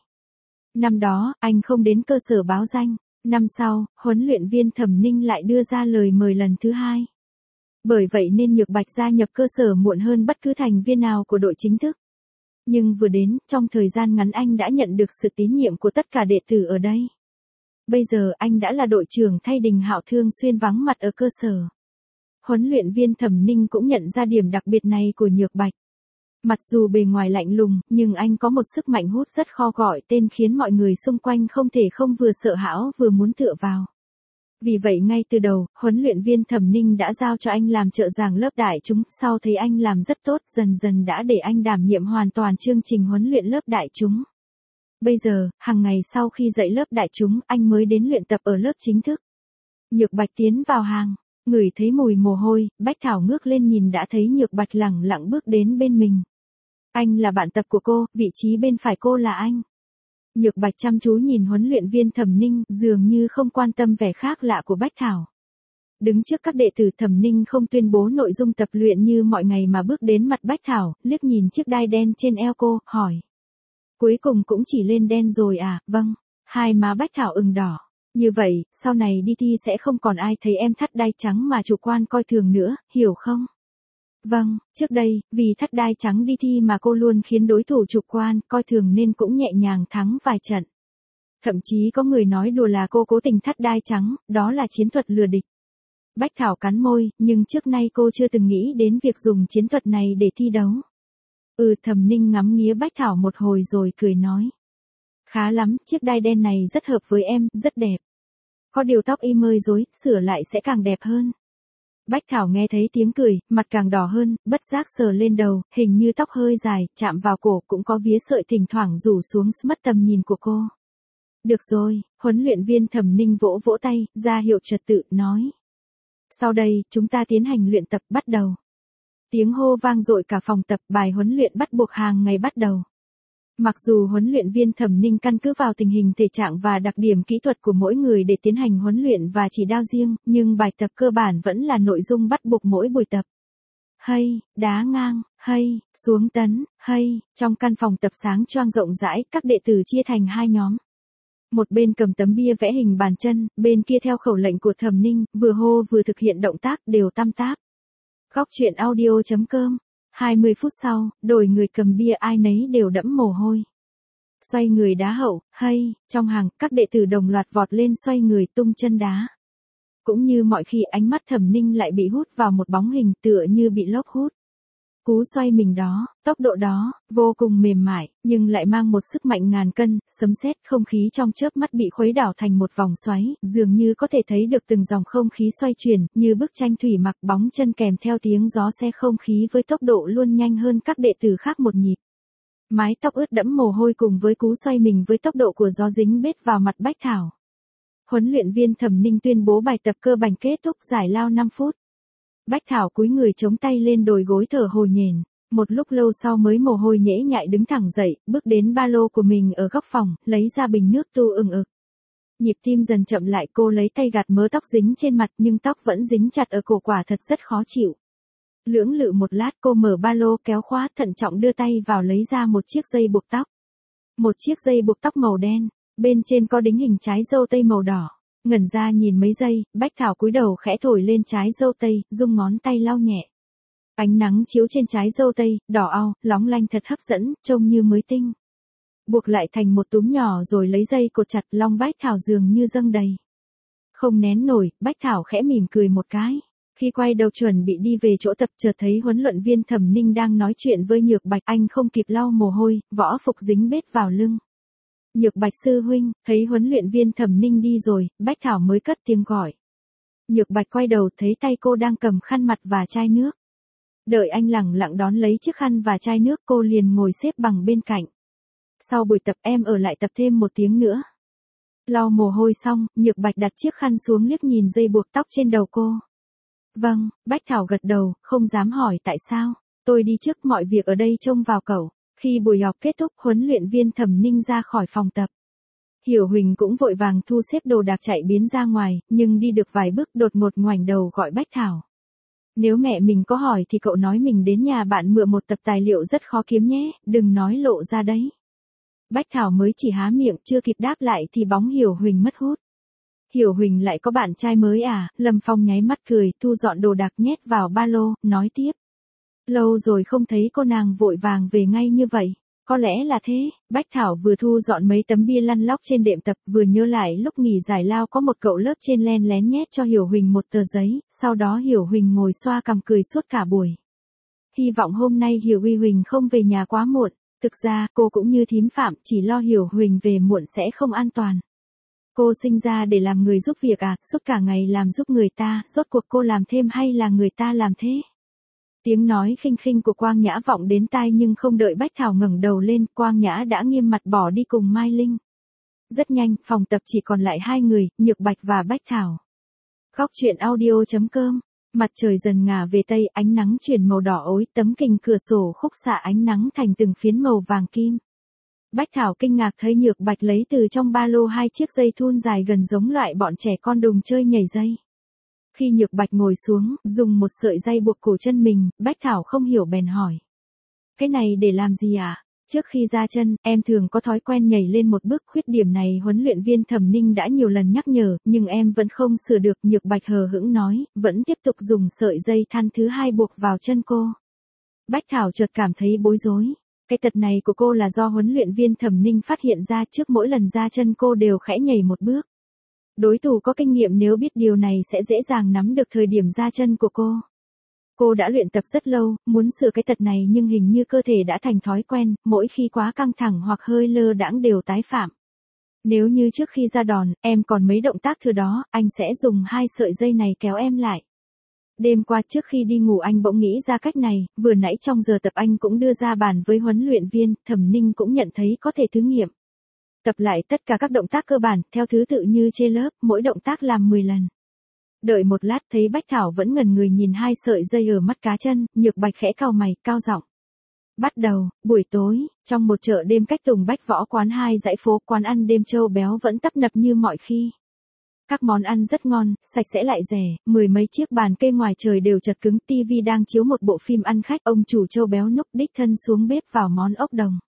Năm đó, anh không đến cơ sở báo danh. Năm sau, huấn luyện viên Thẩm Ninh lại đưa ra lời mời lần thứ hai. Bởi vậy nên Nhược Bạch gia nhập cơ sở muộn hơn bất cứ thành viên nào của đội chính thức. Nhưng vừa đến, trong thời gian ngắn anh đã nhận được sự tín nhiệm của tất cả đệ tử ở đây. Bây giờ anh đã là đội trưởng thay Đình Hạo thường xuyên vắng mặt ở cơ sở. Huấn luyện viên Thẩm Ninh cũng nhận ra điểm đặc biệt này của Nhược Bạch. Mặc dù bề ngoài lạnh lùng, nhưng anh có một sức mạnh hút rất khó gọi tên khiến mọi người xung quanh không thể không vừa sợ hãi vừa muốn tựa vào. Vì vậy ngay từ đầu, huấn luyện viên Thẩm Ninh đã giao cho anh làm trợ giảng lớp đại chúng, sau thấy anh làm rất tốt, dần dần đã để anh đảm nhiệm hoàn toàn chương trình huấn luyện lớp đại chúng. Bây giờ, hàng ngày sau khi dạy lớp đại chúng, anh mới đến luyện tập ở lớp chính thức. Nhược Bạch tiến vào hàng. Ngửi thấy mùi mồ hôi, Bách Thảo ngước lên nhìn đã thấy Nhược Bạch lẳng lặng bước đến bên mình. Anh là bạn tập của cô, vị trí bên phải cô là anh. Nhược Bạch chăm chú nhìn huấn luyện viên Thẩm Ninh, dường như không quan tâm vẻ khác lạ của Bách Thảo. Đứng trước các đệ tử, Thẩm Ninh không tuyên bố nội dung tập luyện như mọi ngày mà bước đến mặt Bách Thảo, liếc nhìn chiếc đai đen trên eo cô, hỏi. Cuối cùng cũng chỉ lên đen rồi à? Vâng. Hai má Bách Thảo ửng đỏ. Như vậy, sau này đi thi sẽ không còn ai thấy em thắt đai trắng mà chủ quan coi thường nữa, hiểu không? Vâng, trước đây, vì thắt đai trắng đi thi mà cô luôn khiến đối thủ chủ quan, coi thường nên cũng nhẹ nhàng thắng vài trận. Thậm chí có người nói đùa là cô cố tình thắt đai trắng, đó là chiến thuật lừa địch. Bách Thảo cắn môi, nhưng trước nay cô chưa từng nghĩ đến việc dùng chiến thuật này để thi đấu. Ừ, Thẩm Ninh ngắm nghía Bách Thảo một hồi rồi cười nói. Khá lắm, chiếc đai đen này rất hợp với em, rất đẹp. Có điều tóc y mới rối, sửa lại sẽ càng đẹp hơn. Bách Thảo nghe thấy tiếng cười, mặt càng đỏ hơn, bất giác sờ lên đầu, hình như tóc hơi dài, chạm vào cổ cũng có vía sợi thỉnh thoảng rủ xuống mất tầm nhìn của cô. Được rồi, huấn luyện viên Thẩm Ninh vỗ vỗ tay, ra hiệu trật tự, nói. Sau đây, chúng ta tiến hành luyện tập, bắt đầu. Tiếng hô vang dội cả phòng tập, bài huấn luyện bắt buộc hàng ngày bắt đầu. Mặc dù huấn luyện viên Thẩm Ninh căn cứ vào tình hình thể trạng và đặc điểm kỹ thuật của mỗi người để tiến hành huấn luyện và chỉ đạo riêng, nhưng bài tập cơ bản vẫn là nội dung bắt buộc mỗi buổi tập. Hay, đá ngang, hay, xuống tấn, hay, trong căn phòng tập sáng choang rộng rãi, các đệ tử chia thành hai nhóm. Một bên cầm tấm bia vẽ hình bàn chân, bên kia theo khẩu lệnh của Thẩm Ninh, vừa hô vừa thực hiện động tác đều tam táp. Góc truyện audio chấm com. hai mươi phút sau, đổi người cầm bia ai nấy đều đẫm mồ hôi. Xoay người đá hậu, hay, trong hàng, các đệ tử đồng loạt vọt lên xoay người tung chân đá. Cũng như mọi khi ánh mắt Thẩm Ninh lại bị hút vào một bóng hình tựa như bị lốc hút. Cú xoay mình đó, tốc độ đó, vô cùng mềm mại, nhưng lại mang một sức mạnh ngàn cân, sấm sét, không khí trong chớp mắt bị khuấy đảo thành một vòng xoáy, dường như có thể thấy được từng dòng không khí xoay chuyển, như bức tranh thủy mặc bóng chân kèm theo tiếng gió xe không khí với tốc độ luôn nhanh hơn các đệ tử khác một nhịp. Mái tóc ướt đẫm mồ hôi cùng với cú xoay mình với tốc độ của gió dính bết vào mặt Bách Thảo. Huấn luyện viên Thẩm Ninh tuyên bố bài tập cơ bản kết thúc, giải lao năm phút. Bách Thảo cúi người chống tay lên đồi gối thở hổn hển, một lúc lâu sau mới mồ hôi nhễ nhại đứng thẳng dậy, bước đến ba lô của mình ở góc phòng, lấy ra bình nước tu ừng ực. Nhịp tim dần chậm lại, cô lấy tay gạt mớ tóc dính trên mặt nhưng tóc vẫn dính chặt ở cổ, quả thật rất khó chịu. Lưỡng lự một lát, cô mở ba lô kéo khóa, thận trọng đưa tay vào lấy ra một chiếc dây buộc tóc. Một chiếc dây buộc tóc màu đen, bên trên có đính hình trái dâu tây màu đỏ. Ngẩn ra nhìn mấy giây, Bách Thảo cúi đầu khẽ thổi lên trái dâu tây, dùng ngón tay lau nhẹ. Ánh nắng chiếu trên trái dâu tây, đỏ au, lóng lanh thật hấp dẫn, trông như mới tinh. Buộc lại thành một túm nhỏ rồi lấy dây cột chặt, lòng Bách Thảo dường như dâng đầy. Không nén nổi, Bách Thảo khẽ mỉm cười một cái. Khi quay đầu chuẩn bị đi về chỗ tập, chợt thấy huấn luyện viên Thẩm Ninh đang nói chuyện với Nhược Bạch, anh không kịp lau mồ hôi, võ phục dính bết vào lưng. Nhược Bạch sư huynh, thấy huấn luyện viên Thẩm Ninh đi rồi, Bách Thảo mới cất tiếng gọi. Nhược Bạch quay đầu thấy tay cô đang cầm khăn mặt và chai nước. Đợi anh lẳng lặng đón lấy chiếc khăn và chai nước, cô liền ngồi xếp bằng bên cạnh. Sau buổi tập em ở lại tập thêm một tiếng nữa. Lau mồ hôi xong, Nhược Bạch đặt chiếc khăn xuống liếc nhìn dây buộc tóc trên đầu cô. Vâng, Bách Thảo gật đầu, không dám hỏi tại sao. Tôi đi trước, mọi việc ở đây trông vào cậu. Khi buổi học kết thúc, huấn luyện viên Thẩm Ninh ra khỏi phòng tập. Hiểu Huỳnh cũng vội vàng thu xếp đồ đạc chạy biến ra ngoài, nhưng đi được vài bước đột ngột ngoảnh đầu gọi Bách Thảo. Nếu mẹ mình có hỏi thì cậu nói mình đến nhà bạn mượn một tập tài liệu rất khó kiếm nhé, đừng nói lộ ra đấy. Bách Thảo mới chỉ há miệng, chưa kịp đáp lại thì bóng Hiểu Huỳnh mất hút. Hiểu Huỳnh lại có bạn trai mới à? Lâm Phong nháy mắt cười, thu dọn đồ đạc nhét vào ba lô, nói tiếp. Lâu rồi không thấy cô nàng vội vàng về ngay như vậy. Có lẽ là thế. Bách Thảo vừa thu dọn mấy tấm bia lăn lóc trên đệm tập, vừa nhớ lại lúc nghỉ giải lao có một cậu lớp trên len lén nhét cho Hiểu Huỳnh một tờ giấy, sau đó Hiểu Huỳnh ngồi xoa cằm cười suốt cả buổi. Hy vọng hôm nay Hiểu Uy Huỳnh không về nhà quá muộn. Thực ra, cô cũng như thím Phạm, chỉ lo Hiểu Huỳnh về muộn sẽ không an toàn. Cô sinh ra để làm người giúp việc à, suốt cả ngày làm giúp người ta, rốt cuộc cô làm thêm hay là người ta làm thế? Tiếng nói khinh khinh của Quang Nhã vọng đến tai nhưng không đợi Bách Thảo ngẩng đầu lên, Quang Nhã đã nghiêm mặt bỏ đi cùng Mai Linh. Rất nhanh, phòng tập chỉ còn lại hai người, Nhược Bạch và Bách Thảo. Góc truyện audio chấm com. Mặt trời dần ngả về tây, ánh nắng chuyển màu đỏ ối, tấm kình cửa sổ khúc xạ ánh nắng thành từng phiến màu vàng kim. Bách Thảo kinh ngạc thấy Nhược Bạch lấy từ trong ba lô hai chiếc dây thun dài gần giống loại bọn trẻ con đùng chơi nhảy dây. Khi Nhược Bạch ngồi xuống, dùng một sợi dây buộc cổ chân mình, Bách Thảo không hiểu bèn hỏi. Cái này để làm gì à? Trước khi ra chân, em thường có thói quen nhảy lên một bước, khuyết điểm này huấn luyện viên Thẩm Ninh đã nhiều lần nhắc nhở, nhưng em vẫn không sửa được. Nhược Bạch hờ hững nói, vẫn tiếp tục dùng sợi dây thun thứ hai buộc vào chân cô. Bách Thảo chợt cảm thấy bối rối. Cái tật này của cô là do huấn luyện viên Thẩm Ninh phát hiện ra, trước mỗi lần ra chân cô đều khẽ nhảy một bước. Đối thủ có kinh nghiệm nếu biết điều này sẽ dễ dàng nắm được thời điểm ra chân của cô. Cô đã luyện tập rất lâu, muốn sửa cái tật này nhưng hình như cơ thể đã thành thói quen, mỗi khi quá căng thẳng hoặc hơi lơ đãng đều tái phạm. Nếu như trước khi ra đòn, em còn mấy động tác thừa đó, anh sẽ dùng hai sợi dây này kéo em lại. Đêm qua trước khi đi ngủ anh bỗng nghĩ ra cách này, vừa nãy trong giờ tập anh cũng đưa ra bàn với huấn luyện viên, Thẩm Ninh cũng nhận thấy có thể thử nghiệm. Tập lại tất cả các động tác cơ bản, theo thứ tự như trên lớp, mỗi động tác làm mười lần. Đợi một lát thấy Bách Thảo vẫn ngẩn người nhìn hai sợi dây ở mắt cá chân, Nhược Bạch khẽ cau mày, cao giọng. Bắt đầu, buổi tối, trong một chợ đêm cách Tùng Bách Võ quán hai dãy phố, quán ăn đêm Châu Béo vẫn tấp nập như mọi khi. Các món ăn rất ngon, sạch sẽ lại rẻ, mười mấy chiếc bàn kê ngoài trời đều chật cứng, tivi đang chiếu một bộ phim ăn khách, ông chủ Châu Béo núp đích thân xuống bếp vào món ốc đồng.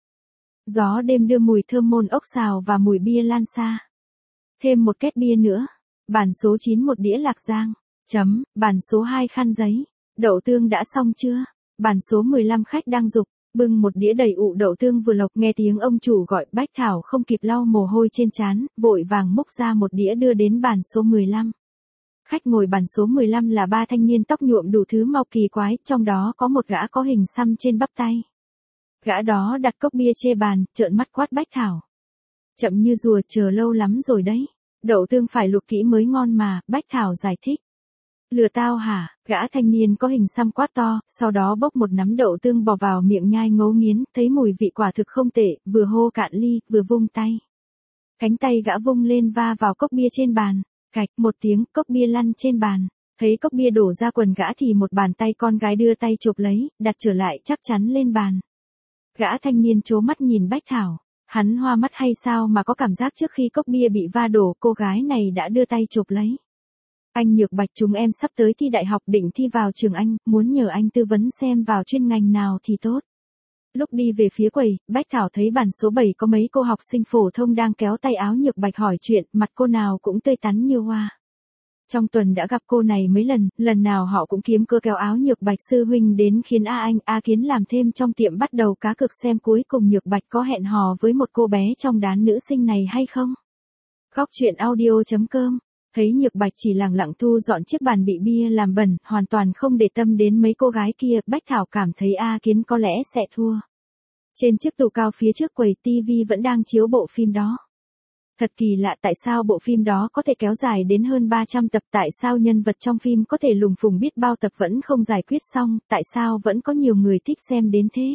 Gió đêm đưa mùi thơm môn ốc xào và mùi bia lan xa. Thêm một két bia nữa. Bàn số chín một đĩa lạc giang. Chấm, bàn số hai khăn giấy. Đậu tương đã xong chưa? Bàn số mười lăm khách đang dục, bưng một đĩa đầy ụ đậu tương vừa lộc, nghe tiếng ông chủ gọi, Bách Thảo không kịp lau mồ hôi trên trán, vội vàng múc ra một đĩa đưa đến bàn số mười lăm. Khách ngồi bàn số mười lăm là ba thanh niên tóc nhuộm đủ thứ màu kỳ quái, trong đó có một gã có hình xăm trên bắp tay. Gã đó đặt cốc bia chê bàn, trợn mắt quát Bách Thảo. Chậm như rùa, chờ lâu lắm rồi đấy. Đậu tương phải luộc kỹ mới ngon mà, Bách Thảo giải thích. Lừa tao hả? Gã thanh niên có hình xăm quát to, sau đó bốc một nắm đậu tương bỏ vào miệng nhai ngấu nghiến, thấy mùi vị quả thực không tệ, vừa hô cạn ly, vừa vung tay. Cánh tay gã vung lên va vào cốc bia trên bàn, cạch một tiếng, cốc bia lăn trên bàn. Thấy cốc bia đổ ra quần gã thì một bàn tay con gái đưa tay chụp lấy, đặt trở lại chắc chắn lên bàn. Gã thanh niên trố mắt nhìn Bách Thảo, hắn hoa mắt hay sao mà có cảm giác trước khi cốc bia bị va đổ cô gái này đã đưa tay chụp lấy. Anh Nhược Bạch, chúng em sắp tới thi đại học, định thi vào trường Anh, muốn nhờ anh tư vấn xem vào chuyên ngành nào thì tốt. Lúc đi về phía quầy, Bách Thảo thấy bàn số bảy có mấy cô học sinh phổ thông đang kéo tay áo Nhược Bạch hỏi chuyện, mặt cô nào cũng tươi tắn như hoa. Trong tuần đã gặp cô này mấy lần, lần nào họ cũng kiếm cơ kéo áo Nhược Bạch sư huynh đến khiến A Anh, A Kiến làm thêm trong tiệm bắt đầu cá cược xem cuối cùng Nhược Bạch có hẹn hò với một cô bé trong đám nữ sinh này hay không. Góc truyện audio chấm com. Thấy Nhược Bạch chỉ lẳng lặng thu dọn chiếc bàn bị bia làm bẩn, hoàn toàn không để tâm đến mấy cô gái kia, Bách Thảo cảm thấy A Kiến có lẽ sẽ thua. Trên chiếc tủ cao phía trước quầy tivi vẫn đang chiếu bộ phim đó. Thật kỳ lạ, tại sao bộ phim đó có thể kéo dài đến hơn ba trăm tập, tại sao nhân vật trong phim có thể lùng phùng biết bao tập vẫn không giải quyết xong, tại sao vẫn có nhiều người thích xem đến thế.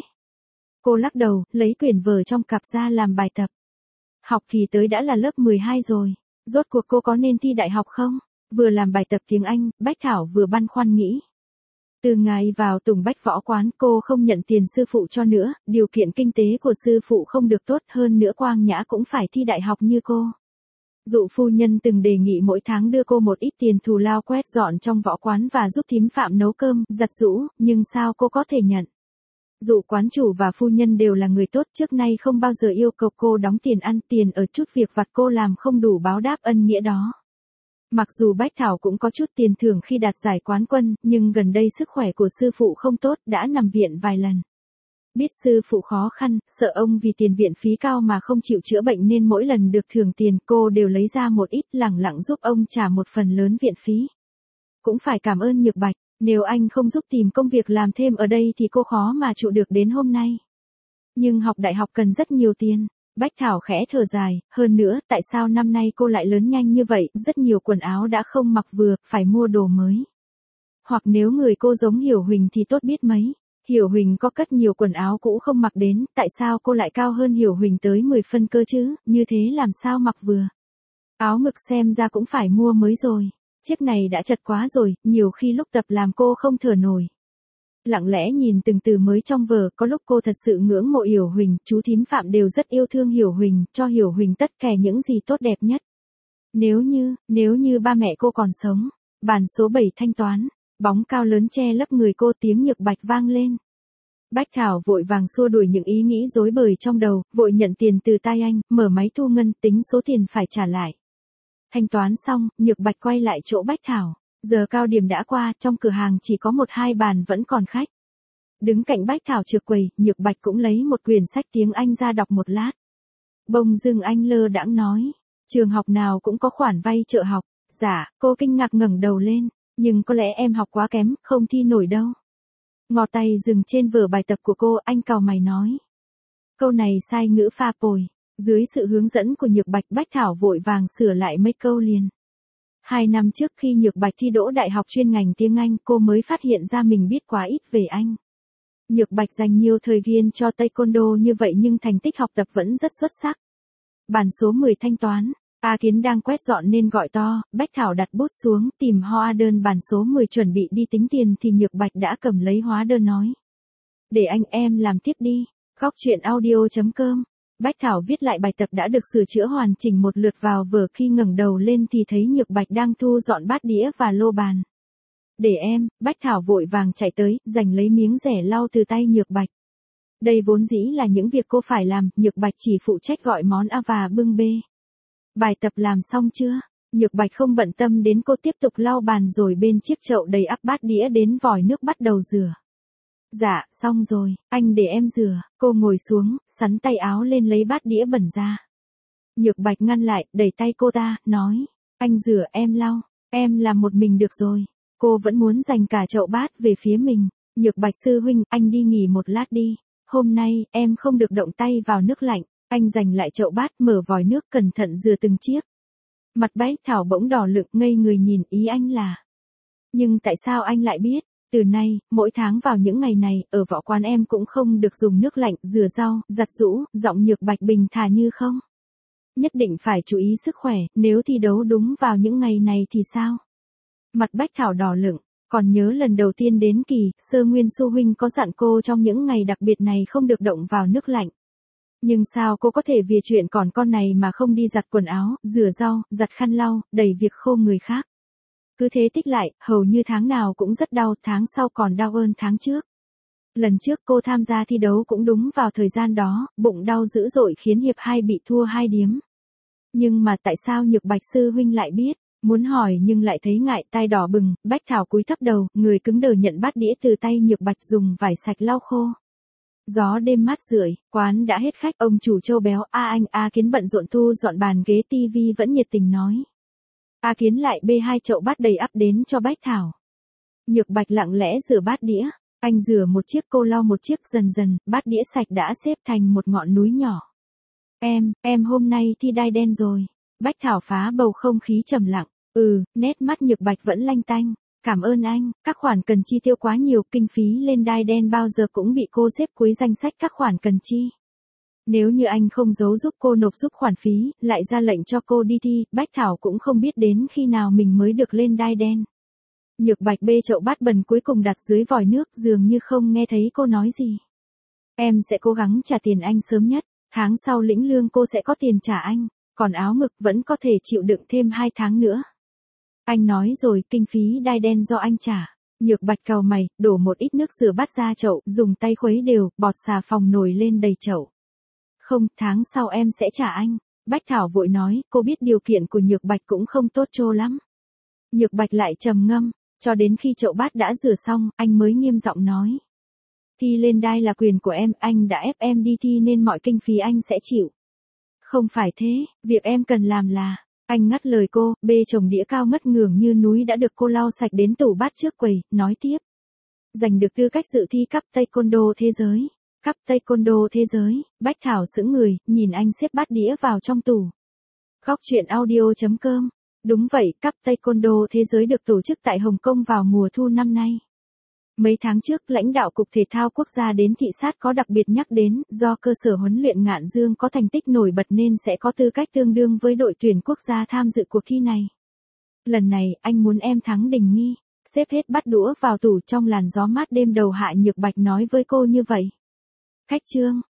Cô lắc đầu, lấy quyển vở trong cặp ra làm bài tập. Học kỳ tới đã là lớp mười hai rồi. Rốt cuộc cô có nên thi đại học không? Vừa làm bài tập tiếng Anh, Bách Thảo vừa băn khoăn nghĩ. Từ ngày vào Tùng Bách Võ quán, cô không nhận tiền sư phụ cho nữa, điều kiện kinh tế của sư phụ không được tốt, hơn nữa Quang Nhã cũng phải thi đại học như cô. Dụ phu nhân từng đề nghị mỗi tháng đưa cô một ít tiền thù lao quét dọn trong võ quán và giúp thím Phạm nấu cơm, giặt giũ, nhưng sao cô có thể nhận? Dụ quán chủ và phu nhân đều là người tốt, trước nay không bao giờ yêu cầu cô đóng tiền ăn, tiền ở chút việc vặt cô làm không đủ báo đáp ân nghĩa đó. Mặc dù Bách Thảo cũng có chút tiền thưởng khi đạt giải quán quân, nhưng gần đây sức khỏe của sư phụ không tốt, đã nằm viện vài lần. Biết sư phụ khó khăn, sợ ông vì tiền viện phí cao mà không chịu chữa bệnh nên mỗi lần được thưởng tiền cô đều lấy ra một ít lẳng lặng giúp ông trả một phần lớn viện phí. Cũng phải cảm ơn Nhược Bạch. Nếu anh không giúp tìm công việc làm thêm ở đây thì cô khó mà trụ được đến hôm nay. Nhưng học đại học cần rất nhiều tiền. Bách Thảo khẽ thở dài, hơn nữa, tại sao năm nay cô lại lớn nhanh như vậy, rất nhiều quần áo đã không mặc vừa, phải mua đồ mới. Hoặc nếu người cô giống Hiểu Huỳnh thì tốt biết mấy. Hiểu Huỳnh có cất nhiều quần áo cũ không mặc đến, tại sao cô lại cao hơn Hiểu Huỳnh tới mười phân cơ chứ, như thế làm sao mặc vừa. Áo ngực xem ra cũng phải mua mới rồi. Chiếc này đã chật quá rồi, nhiều khi lúc tập làm cô không thở nổi. Lặng lẽ nhìn từng từ mới trong vở, có lúc cô thật sự ngưỡng mộ Hiểu Huỳnh, chú thím Phạm đều rất yêu thương Hiểu Huỳnh, cho Hiểu Huỳnh tất cả những gì tốt đẹp nhất. Nếu như, nếu như ba mẹ cô còn sống, bàn số bảy thanh toán, bóng cao lớn che lấp người cô, tiếng Nhược Bạch vang lên. Bách Thảo vội vàng xua đuổi những ý nghĩ rối bời trong đầu, vội nhận tiền từ tay anh, mở máy thu ngân, tính số tiền phải trả lại. Thanh toán xong, Nhược Bạch quay lại chỗ Bách Thảo. Giờ cao điểm đã qua, trong cửa hàng chỉ có một hai bàn vẫn còn khách. Đứng cạnh Bách Thảo trực quầy, Nhược Bạch cũng lấy một quyển sách tiếng Anh ra đọc một lát. Bỗng dưng anh lơ đãng nói, trường học nào cũng có khoản vay trợ học. Dạ, cô kinh ngạc ngẩng đầu lên, nhưng có lẽ em học quá kém, không thi nổi đâu. Ngò tay dừng trên vở bài tập của cô, anh cau mày nói. Câu này sai ngữ pha pồi. Dưới sự hướng dẫn của Nhược Bạch, Bách Thảo vội vàng sửa lại mấy câu liền. Hai năm trước khi Nhược Bạch thi đỗ đại học chuyên ngành tiếng Anh, cô mới phát hiện ra mình biết quá ít về anh. Nhược Bạch dành nhiều thời gian cho taekwondo như vậy nhưng thành tích học tập vẫn rất xuất sắc. Bàn số mười thanh toán. A Kiến đang quét dọn nên gọi to, Bách Thảo đặt bút xuống, tìm hóa đơn bàn số mười chuẩn bị đi tính tiền thì Nhược Bạch đã cầm lấy hóa đơn nói. Để anh em làm tiếp đi. Góc truyện audio chấm com. Bách Thảo viết lại bài tập đã được sửa chữa hoàn chỉnh một lượt vào vở, khi ngẩng đầu lên thì thấy Nhược Bạch đang thu dọn bát đĩa và lô bàn. Để em, Bách Thảo vội vàng chạy tới, giành lấy miếng rẻ lau từ tay Nhược Bạch. Đây vốn dĩ là những việc cô phải làm, Nhược Bạch chỉ phụ trách gọi món A và bưng bê. Bài tập làm xong chưa? Nhược Bạch không bận tâm đến cô, tiếp tục lau bàn rồi bên chiếc chậu đầy ắp bát đĩa đến vòi nước bắt đầu rửa. Dạ, xong rồi, anh để em rửa. Cô ngồi xuống, sắn tay áo lên lấy bát đĩa bẩn ra. Nhược Bạch ngăn lại, đẩy tay cô ta, nói. Anh rửa em lau, em làm một mình được rồi. Cô vẫn muốn dành cả chậu bát về phía mình. Nhược Bạch sư huynh, anh đi nghỉ một lát đi. Hôm nay, em không được động tay vào nước lạnh. Anh giành lại chậu bát, mở vòi nước, cẩn thận rửa từng chiếc. Mặt Bách Thảo bỗng đỏ lựng, ngây người nhìn, ý anh là. Nhưng tại sao anh lại biết? Từ nay, mỗi tháng vào những ngày này, ở võ quán em cũng không được dùng nước lạnh, rửa rau, giặt giũ. Giọng Nhược Bạch bình thản như không. Nhất định phải chú ý sức khỏe, nếu thi đấu đúng vào những ngày này thì sao? Mặt Bách Thảo đỏ lựng, còn nhớ lần đầu tiên đến kỳ, Sơ Nguyên Xu huynh có dặn cô trong những ngày đặc biệt này không được động vào nước lạnh. Nhưng sao cô có thể vì chuyện còn con này mà không đi giặt quần áo, rửa rau, giặt khăn lau, đẩy việc khô người khác. Cứ thế tích lại, hầu như tháng nào cũng rất đau, tháng sau còn đau hơn tháng trước. Lần trước cô tham gia thi đấu cũng đúng vào thời gian đó, bụng đau dữ dội khiến hiệp hai bị thua hai điếm. Nhưng mà tại sao Nhược Bạch sư huynh lại biết? Muốn hỏi nhưng lại thấy ngại, tai đỏ bừng, Bách Thảo cúi thấp đầu, người cứng đờ nhận bát đĩa từ tay Nhược Bạch dùng vải sạch lau khô. Gió đêm mát rượi, quán đã hết khách, ông chủ Châu béo A anh A Kiến bận rộn thu dọn bàn ghế, tivi vẫn nhiệt tình nói. A Kiến lại bê hai chậu bát đầy ắp đến cho Bách Thảo. Nhược Bạch lặng lẽ rửa bát đĩa, anh rửa một chiếc, cô lau một chiếc, dần dần, bát đĩa sạch đã xếp thành một ngọn núi nhỏ. Em, em hôm nay thi đai đen rồi. Bách Thảo phá bầu không khí trầm lặng. Ừ, nét mắt Nhược Bạch vẫn lanh tanh. Cảm ơn anh, các khoản cần chi tiêu quá nhiều, kinh phí lên đai đen bao giờ cũng bị cô xếp cuối danh sách các khoản cần chi. Nếu như anh không giấu giúp cô nộp giúp khoản phí, lại ra lệnh cho cô đi thi, Bách Thảo cũng không biết đến khi nào mình mới được lên đai đen. Nhược Bạch bê chậu bát bẩn cuối cùng đặt dưới vòi nước, dường như không nghe thấy cô nói gì. Em sẽ cố gắng trả tiền anh sớm nhất, tháng sau lĩnh lương cô sẽ có tiền trả anh, còn áo ngực vẫn có thể chịu đựng thêm hai tháng nữa. Anh nói rồi, kinh phí đai đen do anh trả. Nhược Bạch cau mày, đổ một ít nước rửa bát ra chậu, dùng tay khuấy đều, bọt xà phòng nổi lên đầy chậu. Không, tháng sau em sẽ trả anh. Bách Thảo vội nói, cô biết điều kiện của Nhược Bạch cũng không tốt cho lắm. Nhược Bạch lại trầm ngâm, cho đến khi chậu bát đã rửa xong, anh mới nghiêm giọng nói. Thi lên đai là quyền của em, anh đã ép em đi thi nên mọi kinh phí anh sẽ chịu. Không phải thế, việc em cần làm là. Anh ngắt lời cô, bê chồng đĩa cao ngất ngưởng như núi đã được cô lau sạch đến tủ bát trước quầy, nói tiếp. Giành được tư cách dự thi cúp taekwondo thế giới. Cúp taekwondo thế giới, Bách Thảo sững người, nhìn anh xếp bát đĩa vào trong tủ. Góc truyện audio chấm com. Đúng vậy, cúp taekwondo thế giới được tổ chức tại Hồng Kông vào mùa thu năm nay. Mấy tháng trước, lãnh đạo Cục Thể thao Quốc gia đến thị sát có đặc biệt nhắc đến, do cơ sở huấn luyện Ngạn Dương có thành tích nổi bật nên sẽ có tư cách tương đương với đội tuyển quốc gia tham dự cuộc thi này. Lần này, anh muốn em thắng Đình Nghi, xếp hết bát đũa vào tủ trong làn gió mát đêm đầu hạ. Nhược Bạch nói với cô như vậy. Khách trương,